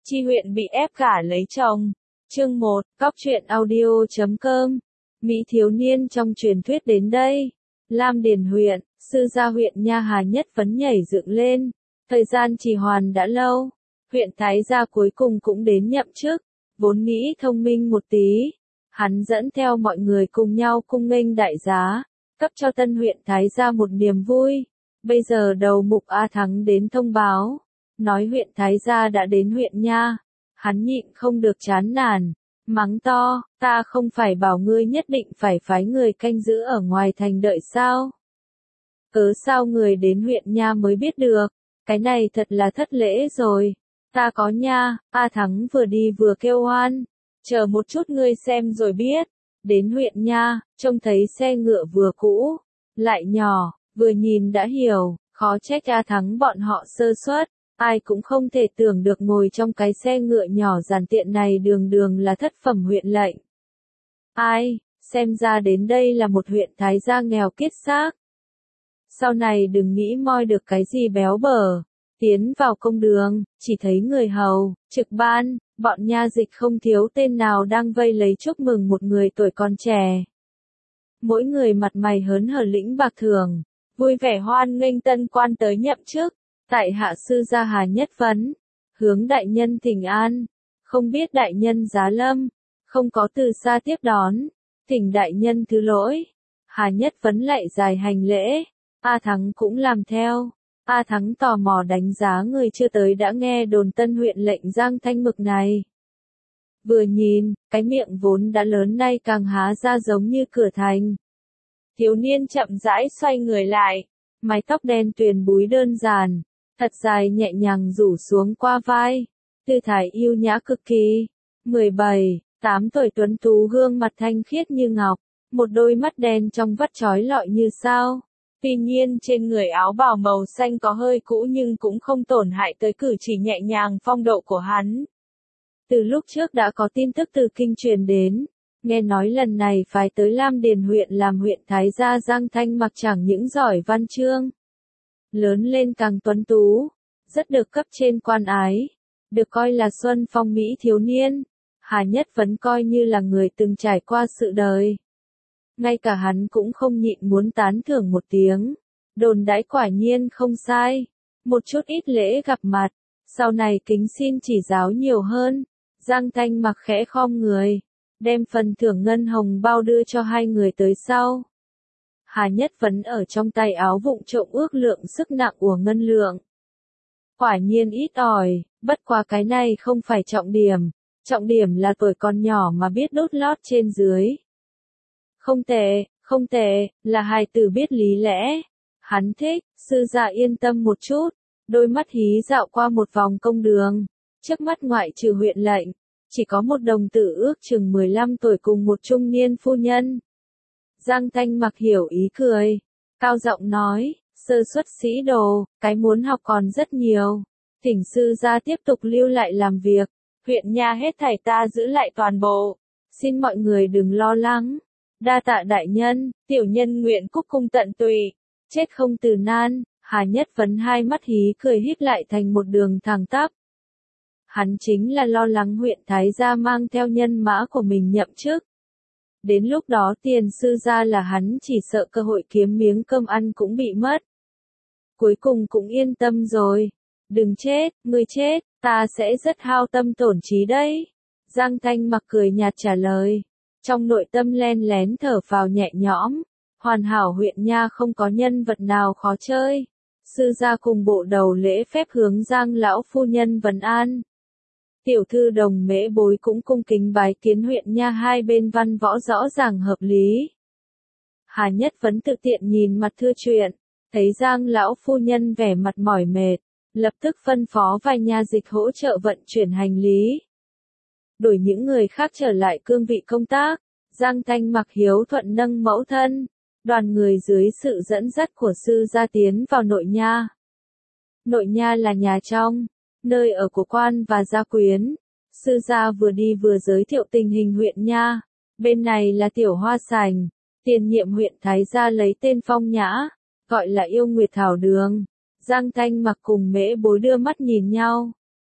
Chi huyện bị ép gả lấy chồng. Chương 1, Cóc truyện audio.com. Mỹ thiếu niên trong truyền thuyết đến đây. Lam Điền huyện, sư gia huyện Nha Hà Nhất Vấn nhảy dựng lên. Thời gian trì hoãn đã lâu. Huyện Thái gia cuối cùng cũng đến nhậm chức. Vốn nghĩ thông minh một tí. Hắn dẫn theo mọi người cùng nhau cung nghênh đại giá. Cấp cho tân huyện Thái gia một niềm vui. Bây giờ đầu mục A Thắng đến thông báo. Nói huyện Thái gia đã đến huyện Nha. Hắn nhịn không được chán nản. Mắng to, ta không phải bảo ngươi nhất định phải phái người canh giữ ở ngoài thành đợi sao? Cớ sao người đến huyện Nha mới biết được? Cái này thật là thất lễ rồi. Ta có nha, A Thắng vừa đi vừa kêu oan. Chờ một chút ngươi xem rồi biết. Đến huyện Nha, trông thấy xe ngựa vừa cũ, lại nhỏ, vừa nhìn đã hiểu, khó trách A Thắng bọn họ sơ suất. Ai cũng không thể tưởng được ngồi trong cái xe ngựa nhỏ giản tiện này đường đường là thất phẩm huyện lệnh. Ai, xem ra đến đây là một huyện Thái gia nghèo kiết xác. Sau này đừng nghĩ moi được cái gì béo bở. Tiến vào công đường, chỉ thấy người hầu, trực ban, bọn nha dịch không thiếu tên nào đang vây lấy chúc mừng một người tuổi còn trẻ. Mỗi người mặt mày hớn hở lĩnh bạc thưởng, vui vẻ hoan nghênh tân quan tới nhậm chức. Tại hạ sư gia Hà Nhất Vấn, hướng đại nhân thỉnh an, không biết đại nhân giá lâm, không có từ xa tiếp đón, thỉnh đại nhân thứ lỗi. Hà Nhất Vấn lại dài hành lễ, A Thắng cũng làm theo. A Thắng tò mò đánh giá người chưa tới đã nghe đồn tân huyện lệnh Giang Thanh Mực này. Vừa nhìn, cái miệng vốn đã lớn nay càng há ra giống như cửa thành. Thiếu niên chậm rãi xoay người lại, mái tóc đen tuyền búi đơn giản. Thật dài nhẹ nhàng rủ xuống qua vai, tư thái yêu nhã cực kỳ. 17, 8 tuổi tuấn tú gương mặt thanh khiết như ngọc, một đôi mắt đen trong vắt chói lọi như sao. Tuy nhiên trên người áo bào màu xanh có hơi cũ nhưng cũng không tổn hại tới cử chỉ nhẹ nhàng phong độ của hắn. Từ lúc trước đã có tin tức từ kinh truyền đến, nghe nói lần này phải tới Lam Điền huyện làm huyện Thái gia Giang Thanh Mặc chẳng những giỏi văn chương. Lớn lên càng tuấn tú, rất được cấp trên quan ái, được coi là xuân phong mỹ thiếu niên. Hà Nhất Vấn coi như là người từng trải qua sự đời. Ngay cả hắn cũng không nhịn muốn tán thưởng một tiếng. Đồn đãi quả nhiên không sai. Một chút ít lễ gặp mặt, sau này kính xin chỉ giáo nhiều hơn. Giang Thanh Mặc khẽ khom người, đem phần thưởng ngân hồng bao đưa cho hai người tới sau. Hà Nhất Vấn ở trong tay áo vụng trộm ước lượng sức nặng của ngân lượng. Quả nhiên ít ỏi, bất quá cái này không phải trọng điểm là tuổi còn nhỏ mà biết đốt lót trên dưới. Không tệ, là hài tử biết lý lẽ. Hắn thích, sư gia yên tâm một chút, đôi mắt hí dạo qua một vòng công đường. Trước mắt ngoại trừ huyện lệnh, chỉ có một đồng tử ước chừng 15 tuổi cùng một trung niên phu nhân. Giang Thanh Mặc hiểu ý cười, cao giọng nói, sơ xuất sĩ đồ, cái muốn học còn rất nhiều. Thỉnh sư gia tiếp tục lưu lại làm việc, huyện Nha hết thảy ta giữ lại toàn bộ. Xin mọi người đừng lo lắng. Đa tạ đại nhân, tiểu nhân nguyện cúc cung tận tụy, chết không từ nan. Hà Nhất Vấn hai mắt hí cười híp lại thành một đường thẳng tắp. Hắn chính là lo lắng huyện Thái gia mang theo nhân mã của mình nhậm chức. Đến lúc đó tiền sư gia là hắn chỉ sợ cơ hội kiếm miếng cơm ăn cũng bị mất. Cuối cùng cũng yên tâm rồi. Đừng chết, ngươi chết, ta sẽ rất hao tâm tổn trí đấy. Giang Thanh Mặc cười nhạt trả lời. Trong nội tâm len lén thở phào nhẹ nhõm. Hoàn hảo huyện Nha không có nhân vật nào khó chơi. Sư gia cùng bộ đầu lễ phép hướng Giang lão phu nhân vấn an. Tiểu thư Đồng Mễ Bối cũng cung kính bái kiến huyện Nha, hai bên văn võ rõ ràng hợp lý. Hà Nhất Vấn tự tiện nhìn mặt thưa chuyện, thấy Giang lão phu nhân vẻ mặt mỏi mệt, lập tức phân phó vài nha dịch hỗ trợ vận chuyển hành lý. Đổi những người khác trở lại cương vị công tác, Giang Thanh Mặc hiếu thuận nâng mẫu thân, đoàn người dưới sự dẫn dắt của sư gia tiến vào nội nha. Nội nha là nhà trong, nơi ở của quan và gia quyến. Sư gia vừa đi vừa giới thiệu tình hình huyện Nha. Bên này là Tiểu Hoa Sành, tiền nhiệm huyện Thái gia lấy tên phong nhã, gọi là Yêu Nguyệt Thảo Đường. Giang Thanh Mặc cùng Mễ Bối đưa mắt nhìn nhau,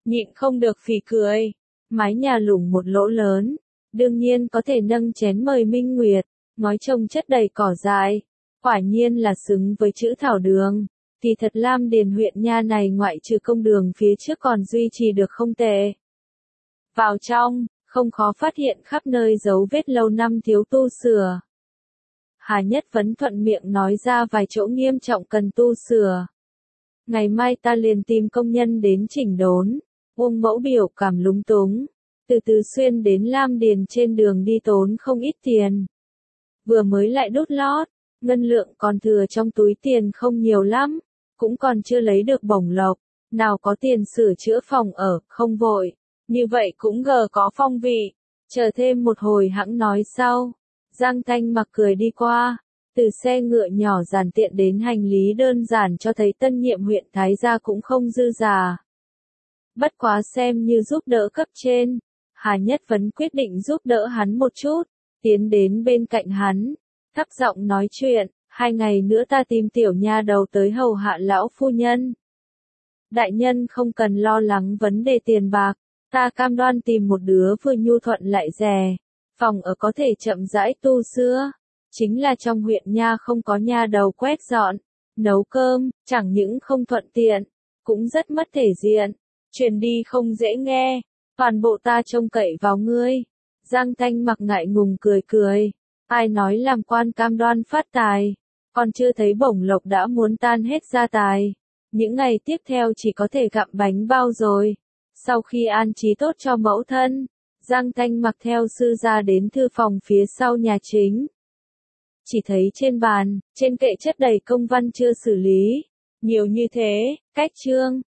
nhịn không được phì cười. Mái nhà lủng một lỗ lớn, đương nhiên có thể nâng chén mời Minh Nguyệt, ngói trông chất đầy cỏ dại. Quả nhiên là xứng với chữ thảo đường. Thì thật Lam Điền huyện nha này ngoại trừ công đường phía trước còn duy trì được không tệ. Vào trong, không khó phát hiện khắp nơi dấu vết lâu năm thiếu tu sửa. Hà Nhất Vấn thuận miệng nói ra vài chỗ nghiêm trọng cần tu sửa. Ngày mai ta liền tìm công nhân đến chỉnh đốn. Uông Mẫu biểu cảm lúng túng. Từ Từ Xuyên đến Lam Điền trên đường đi tốn không ít tiền. Vừa mới lại đốt lót, ngân lượng còn thừa trong túi tiền không nhiều lắm, cũng còn chưa lấy được bổng lộc, nào có tiền sửa chữa phòng ở, không vội. Như vậy cũng có phong vị, chờ thêm một hồi hẵng nói sau. Giang Thanh Mặc cười đi qua, từ xe ngựa nhỏ giản tiện đến hành lý đơn giản cho thấy tân nhiệm huyện Thái Gia cũng không dư giả. Bất quá xem như giúp đỡ cấp trên, Hà Nhất Vấn quyết định giúp đỡ hắn một chút, tiến đến bên cạnh hắn, thấp giọng nói chuyện, 2 ngày nữa ta tìm tiểu nha đầu tới hầu hạ lão phu nhân. Đại nhân không cần lo lắng vấn đề tiền bạc, ta cam đoan tìm một đứa vừa nhu thuận lại rẻ, phòng ở có thể chậm rãi tu sửa, chính là trong huyện nha không có nha đầu quét dọn, nấu cơm, chẳng những không thuận tiện, cũng rất mất thể diện, truyền đi không dễ nghe, toàn bộ ta trông cậy vào ngươi. Giang Thanh Mặc ngại ngùng cười cười, ai nói làm quan cam đoan phát tài, còn chưa thấy bổng lộc đã muốn tan hết gia tài, những ngày tiếp theo chỉ có thể gặm bánh bao rồi. Sau khi an trí tốt cho mẫu thân, Giang Thanh Mặc theo sư gia đến thư phòng phía sau nhà chính. Chỉ thấy trên bàn, trên kệ chất đầy công văn chưa xử lý, nhiều như thế, cách chương,